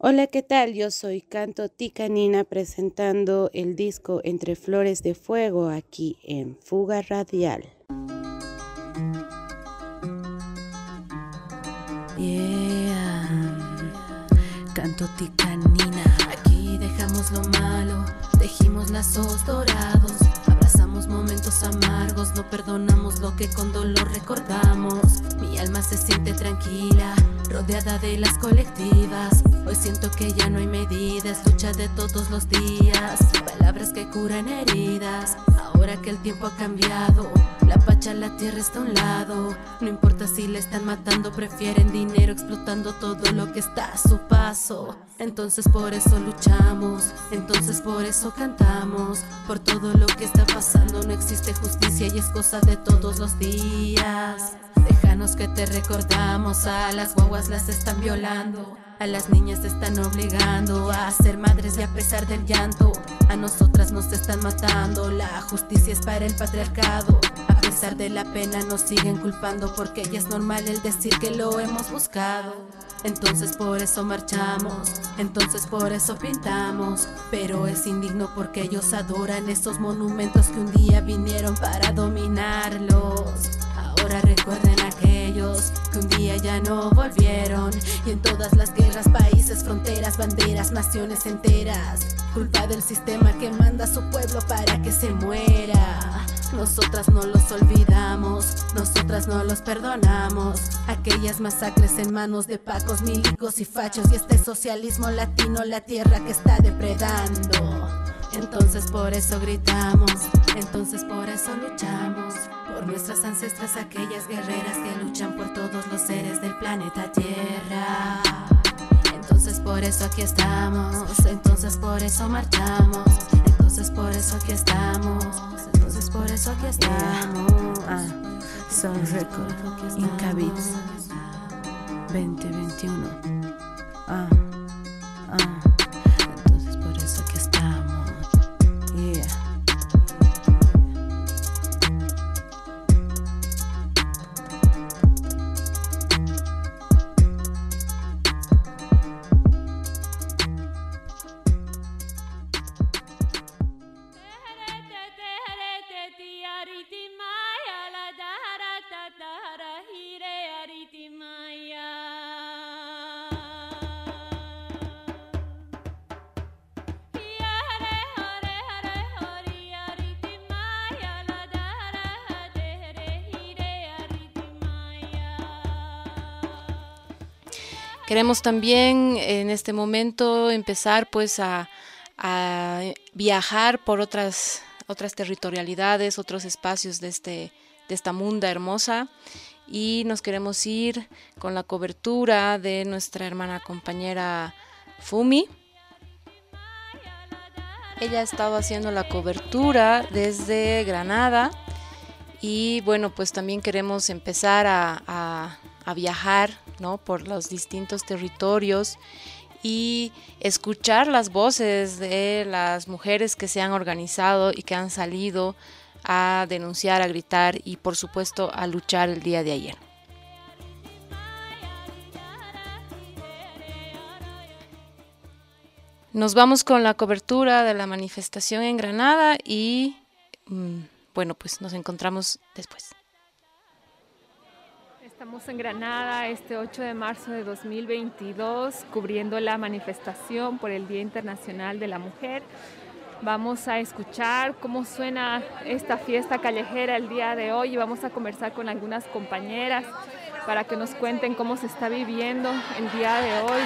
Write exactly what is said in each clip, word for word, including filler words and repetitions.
Hola, ¿qué tal? Yo soy Canto Ticanina presentando el disco Entre Flores de Fuego aquí en Fuga Radial. Yeah, Canto Ticanina. Aquí dejamos lo malo, tejimos lazos dorados, abrazamos momentos amargos, no perdonamos lo que con dolor recordamos. Mi alma se siente tranquila, rodeada de las colectivas. Hoy siento que ya no hay medidas, lucha de todos los días, palabras que curan heridas. Ahora que el tiempo ha cambiado, la pacha, la tierra está a un lado. No importa si le están matando, prefieren dinero explotando todo lo que está a su paso. Entonces por eso luchamos, entonces por eso cantamos. Por todo lo que está pasando no existe justicia y es cosa de todos los días. Déjanos que te recordamos, a las guaguas las están violando, a las niñas se están obligando a ser madres y a pesar del llanto, a nosotras nos están matando. La justicia es para el patriarcado, a pesar de la pena nos siguen culpando, porque ya es normal el decir que lo hemos buscado. Entonces por eso marchamos, entonces por eso pintamos, pero es indigno porque ellos adoran esos monumentos que un día vinieron para dominarlos. Ahora recuerden aquellos que un día ya no volvieron, y en todas las guerras, países, fronteras, banderas, naciones enteras, culpa del sistema que manda a su pueblo para que se muera. Nosotras no los olvidamos, nosotras no los perdonamos. Aquellas masacres en manos de pacos, milicos y fachos, y este socialismo latino, la tierra que está depredando. Entonces por eso gritamos, entonces por eso luchamos, por nuestras ancestras, aquellas guerreras que luchan por todos los seres del planeta Tierra. Entonces por eso aquí estamos, entonces por eso marchamos, entonces por eso aquí estamos, entonces por eso aquí estamos. Ah, Son Record, Inca Beats, veinte veintiuno. Ah, ah. Entonces por eso aquí estamos. Yeah. Queremos también en este momento empezar pues a, a viajar por otras, otras territorialidades, otros espacios de, este, de esta munda hermosa, y nos queremos ir con la cobertura de nuestra hermana compañera Fumi. Ella ha estado haciendo la cobertura desde Granada y bueno, pues también queremos empezar a, a, a viajar, ¿no?, por los distintos territorios y escuchar las voces de las mujeres que se han organizado y que han salido a denunciar, a gritar y por supuesto a luchar el día de ayer. Nos vamos con la cobertura de la manifestación en Granada y mmm, bueno, pues nos encontramos después. Estamos en Granada este ocho de marzo de dos mil veintidós, cubriendo la manifestación por el Día Internacional de la Mujer. Vamos a escuchar cómo suena esta fiesta callejera el día de hoy y vamos a conversar con algunas compañeras para que nos cuenten cómo se está viviendo el día de hoy.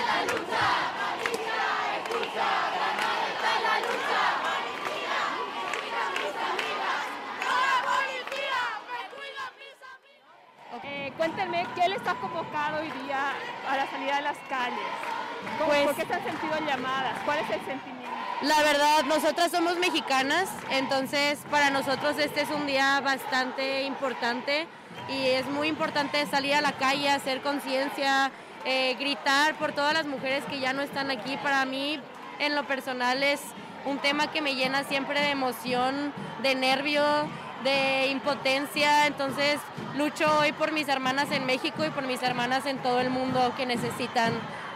Eh, cuéntenme, ¿qué les ha convocado hoy día a la salida de las calles? ¿Cómo, Pues, ¿Por qué se han sentido llamadas? ¿Cuál es el sentimiento? La verdad, nosotras somos mexicanas, entonces para nosotros este es un día bastante importante y es muy importante salir a la calle, hacer conciencia, eh, gritar por todas las mujeres que ya no están aquí. Para mí, en lo personal, es un tema que me llena siempre de emoción, de nervio, de impotencia. Entonces lucho hoy por mis hermanas en México y por mis hermanas en todo el mundo que necesitan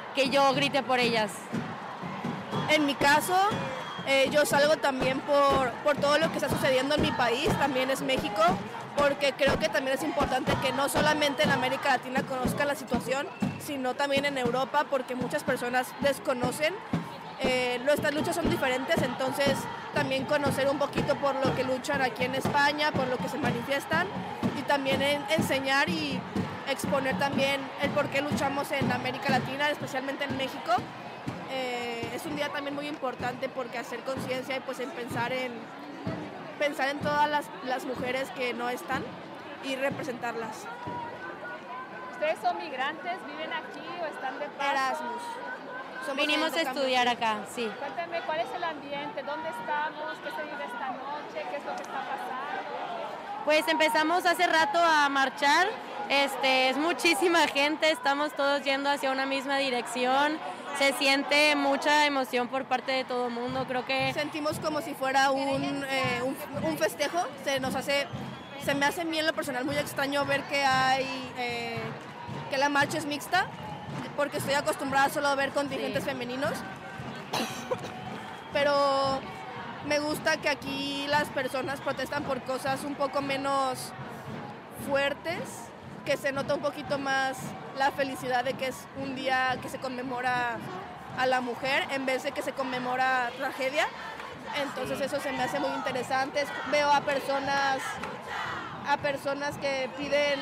que yo grite por ellas. En mi caso, eh, yo salgo también por, por todo lo que está sucediendo en mi país, también es México, porque creo que también es importante que no solamente en América Latina conozcan la situación, sino también en Europa, porque muchas personas desconocen. Eh, nuestras luchas son diferentes, entonces también conocer un poquito por lo que luchan aquí en España, por lo que se manifiestan, y también en, enseñar y exponer también el por qué luchamos en América Latina, especialmente en México. Eh, es un día también muy importante porque hacer conciencia y pues en pensar en, pensar en todas las, las mujeres que no están y representarlas. ¿Ustedes son migrantes, viven aquí o están de paso? Erasmus. Somos Vinimos a estudiar acá, sí. Cuéntame, ¿cuál es el ambiente? ¿Dónde estamos? ¿Qué se vive esta noche? ¿Qué es lo que está pasando? Pues empezamos hace rato a marchar, este, es muchísima gente, estamos todos yendo hacia una misma dirección, se siente mucha emoción por parte de todo el mundo, creo que... Sentimos como si fuera un, eh, un, un festejo, se nos hace, se me hace a mí en lo personal muy extraño ver que hay, eh, que la marcha es mixta, porque estoy acostumbrada solo a ver contingentes sí. femeninos, pero me gusta que aquí las personas protestan por cosas un poco menos fuertes, que se nota un poquito más la felicidad de que es un día que se conmemora a la mujer en vez de que se conmemora tragedia. Entonces sí. Eso se me hace muy interesante. Veo a personas, a personas que piden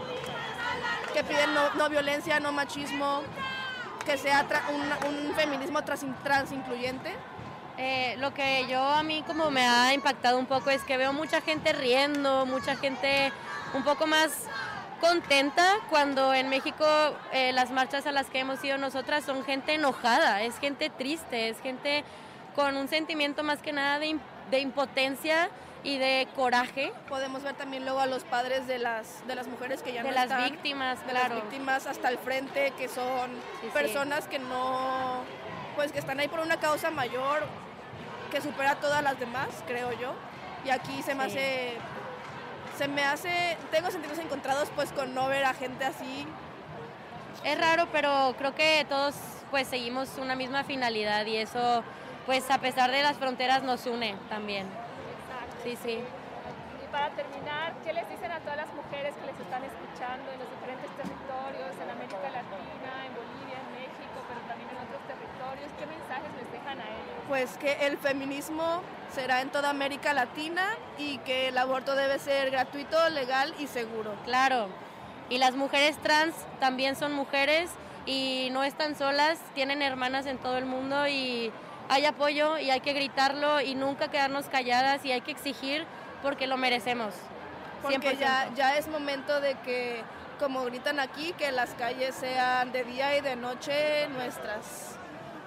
que piden no, no violencia, no machismo, que sea tra, un, un feminismo trans, trans incluyente. Eh, lo que yo a mí como me ha impactado un poco es que veo mucha gente riendo, mucha gente un poco más contenta, cuando en México eh, las marchas a las que hemos ido nosotras son gente enojada, es gente triste, es gente con un sentimiento más que nada de, de impotencia y de coraje. Podemos ver también luego a los padres de las, de las mujeres que ya de no las están. víctimas, de claro. las víctimas hasta el frente, que son sí, personas sí. que no, pues que están ahí por una causa mayor que supera a todas las demás, creo yo. Y aquí se me sí. hace, se me hace, tengo sentimientos encontrados pues con no ver a gente así. Es raro, pero creo que todos pues seguimos una misma finalidad y eso pues a pesar de las fronteras nos une también. Sí, sí. Y para terminar, ¿qué les dicen a todas las mujeres que les están escuchando en los diferentes territorios, en América Latina, en Bolivia, en México, pero también en otros territorios? ¿Qué mensajes les dejan a ellos? Pues que el feminismo será en toda América Latina y que el aborto debe ser gratuito, legal y seguro. Claro. Y las mujeres trans también son mujeres y no están solas, tienen hermanas en todo el mundo y hay apoyo y hay que gritarlo y nunca quedarnos calladas y hay que exigir porque lo merecemos. Porque cien por ciento. ya, ya es momento de que, como gritan aquí, que las calles sean de día y de noche nuestras.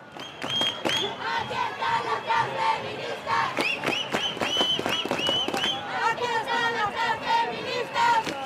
Aquí están las feministas. Aquí están las feministas.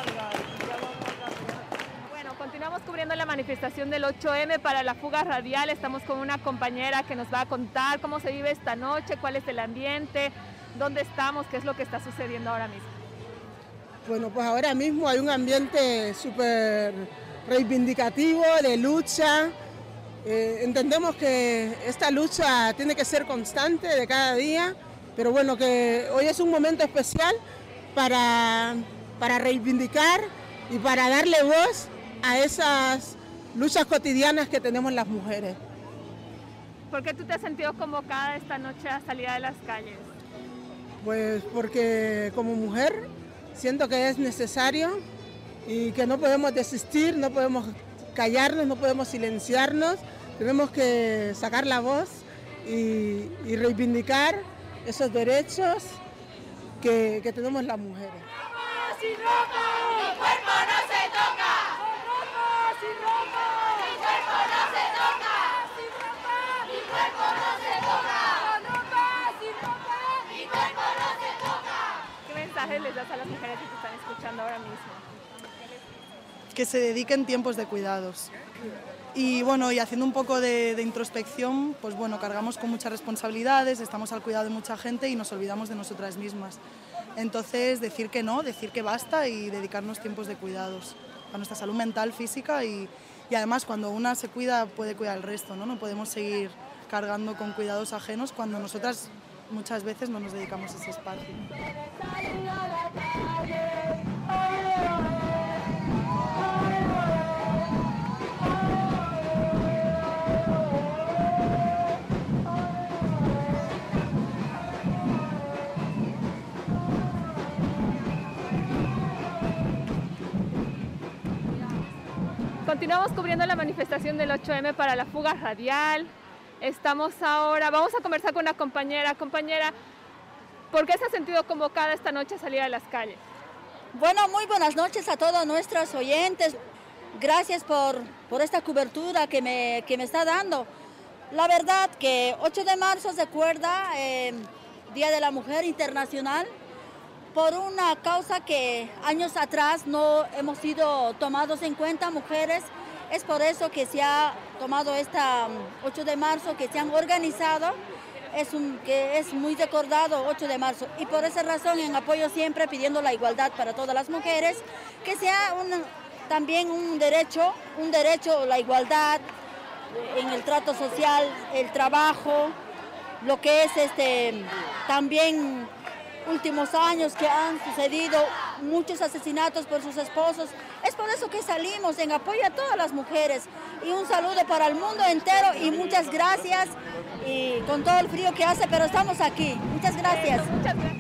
Continuamos cubriendo la manifestación del ocho eme para la fuga radial. Estamos con una compañera que nos va a contar cómo se vive esta noche, cuál es el ambiente, dónde estamos, qué es lo que está sucediendo ahora mismo. Bueno, pues ahora mismo hay un ambiente súper reivindicativo, de lucha. Eh, entendemos que esta lucha tiene que ser constante de cada día, pero bueno, que hoy es un momento especial para, para reivindicar y para darle voz a esas luchas cotidianas que tenemos las mujeres. ¿Por qué tú te has sentido convocada esta noche a salir a las calles? Pues porque como mujer siento que es necesario y que no podemos desistir, no podemos callarnos, no podemos silenciarnos, tenemos que sacar la voz y, y reivindicar esos derechos que, que tenemos las mujeres. ¡Sin ropa! ¡Mi cuerpo no se toca! ¡Sin ropa! ¡Mi cuerpo no se toca! ¡Sin ropa! ¡Mi cuerpo no se toca! ¡Sin ropa! ¡Sin ropa! ¡Mi cuerpo no se toca! ¿Qué mensaje les das a las mujeres que te están escuchando ahora mismo? Que se dediquen tiempos de cuidados. Y bueno, y haciendo un poco de, de introspección, pues bueno, cargamos con muchas responsabilidades, estamos al cuidado de mucha gente y nos olvidamos de nosotras mismas. Entonces, decir que no, decir que basta y dedicarnos tiempos de cuidados a nuestra salud mental, física y, y además cuando una se cuida puede cuidar al resto, ¿no? No podemos seguir cargando con cuidados ajenos cuando nosotras muchas veces no nos dedicamos a ese espacio. Continuamos cubriendo la manifestación del ocho eme para la fuga radial. Estamos ahora, vamos a conversar con una compañera. Compañera, ¿por qué se ha sentido convocada esta noche a salir a las calles? Bueno, muy buenas noches a todos nuestros oyentes. Gracias por, por esta cobertura que me, que me está dando. La verdad que ocho de marzo se acuerda eh, Día de la Mujer Internacional, por una causa que años atrás no hemos sido tomados en cuenta mujeres. Es por eso que se ha tomado esta ocho de marzo, que se han organizado, es un, que es muy recordado ocho de marzo. Y por esa razón, en apoyo siempre pidiendo la igualdad para todas las mujeres, que sea un, también un derecho, un derecho, la igualdad en el trato social, el trabajo, lo que es este también últimos años que han sucedido muchos asesinatos por sus esposos. Es por eso que salimos en apoyo a todas las mujeres. Y un saludo para el mundo entero y muchas gracias. Y con todo el frío que hace, pero estamos aquí. Muchas gracias. Muchas gracias.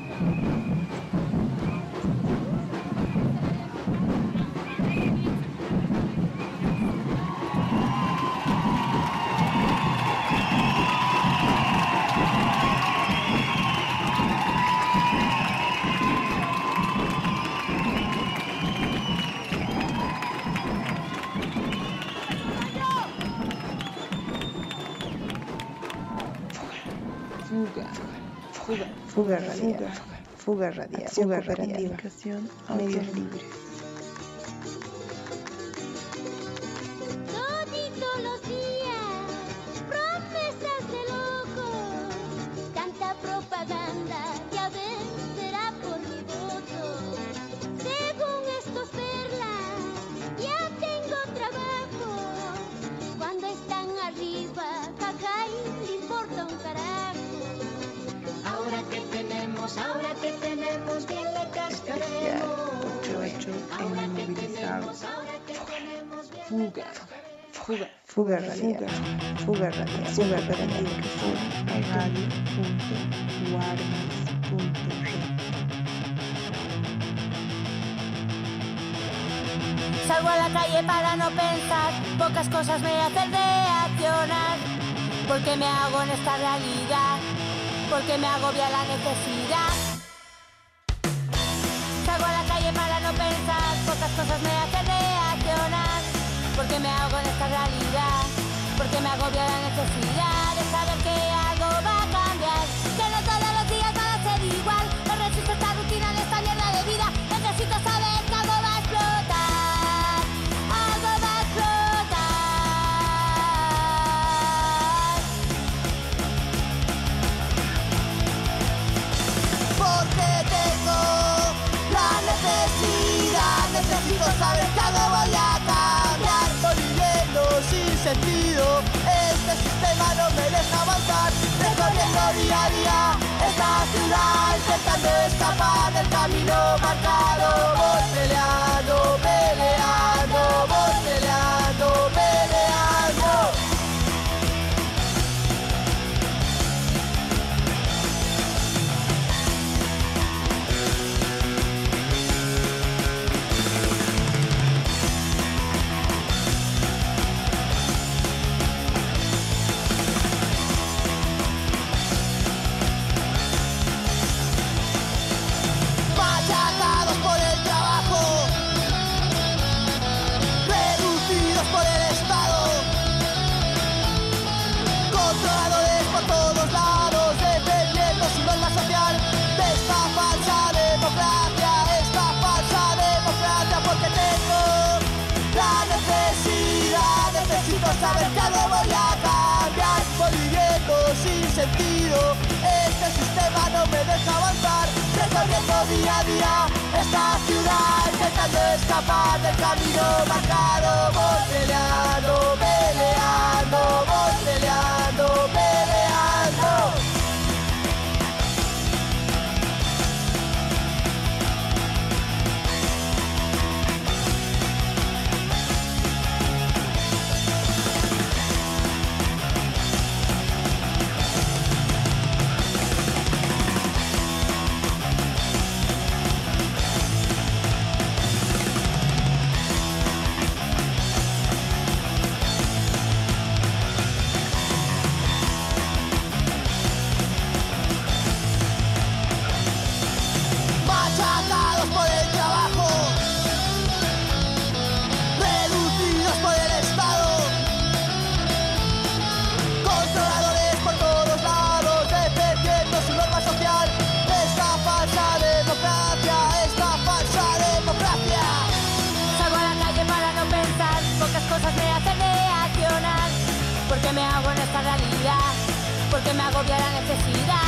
Fuga, fuga, fuga radial, fuga radial, fuga radial, educación, medios libres. Toditos los días, promesas de locos, tanta propaganda, ya ven, será por mi voto. Según estos perlas, ya tengo trabajo, cuando están arriba, cacay, le importa un carajo. Ahora que tenemos, ahora que tenemos, bien le cascaremos. ocho ocho en movilizados. Fuga, fuga, fuga radial, fuga radial, fuga radial, radio punto guardias punto red. Salgo a la calle para no pensar, pocas cosas me hacen reaccionar. Porque me hago en esta realidad, porque me agobia la necesidad. Salgo a la calle para no pensar, pocas cosas me hacen reaccionar. Porque me hago en esta realidad, porque me agobia la necesidad de saber que algo va a cambiar, que no todos los días van a ser igual. No resisto esta rutina en esta mierda de vida, necesito saber que algo va a explotar, algo va a explotar. Porque tengo la necesidad, necesito saber que algo voy a cambiar. Estoy viviendo sin sentido, este sistema no me deja avanzar. Recorriendo día a día esta ciudad, intentando escapar del camino marcado. Voy peleando, peleando, voy peleando, peleando. Machacados por el trabajo, reducidos por el Estado, controladores por todos lados, dependiendo su norma social de esta falsa democracia, esta falsa democracia. Porque tengo la necesidad, necesito saber que algo voy a cambiar. Voy viviendo sin sentido, este sistema no me deja avanzar. Recorriendo día a día esta ciudad, intentando escapar del camino marcado. Voy peleando, peleando, voy peleando, peleando. Machacados por el trabajo, reducidos por el Estado, controladores por todos lados, defendiendo su norma social. Esta falsa democracia, esta falsa democracia. Salgo a la calle para no pensar, pocas cosas me hacen reaccionar. Porque me hago en esta realidad, porque me agobia la necesidad.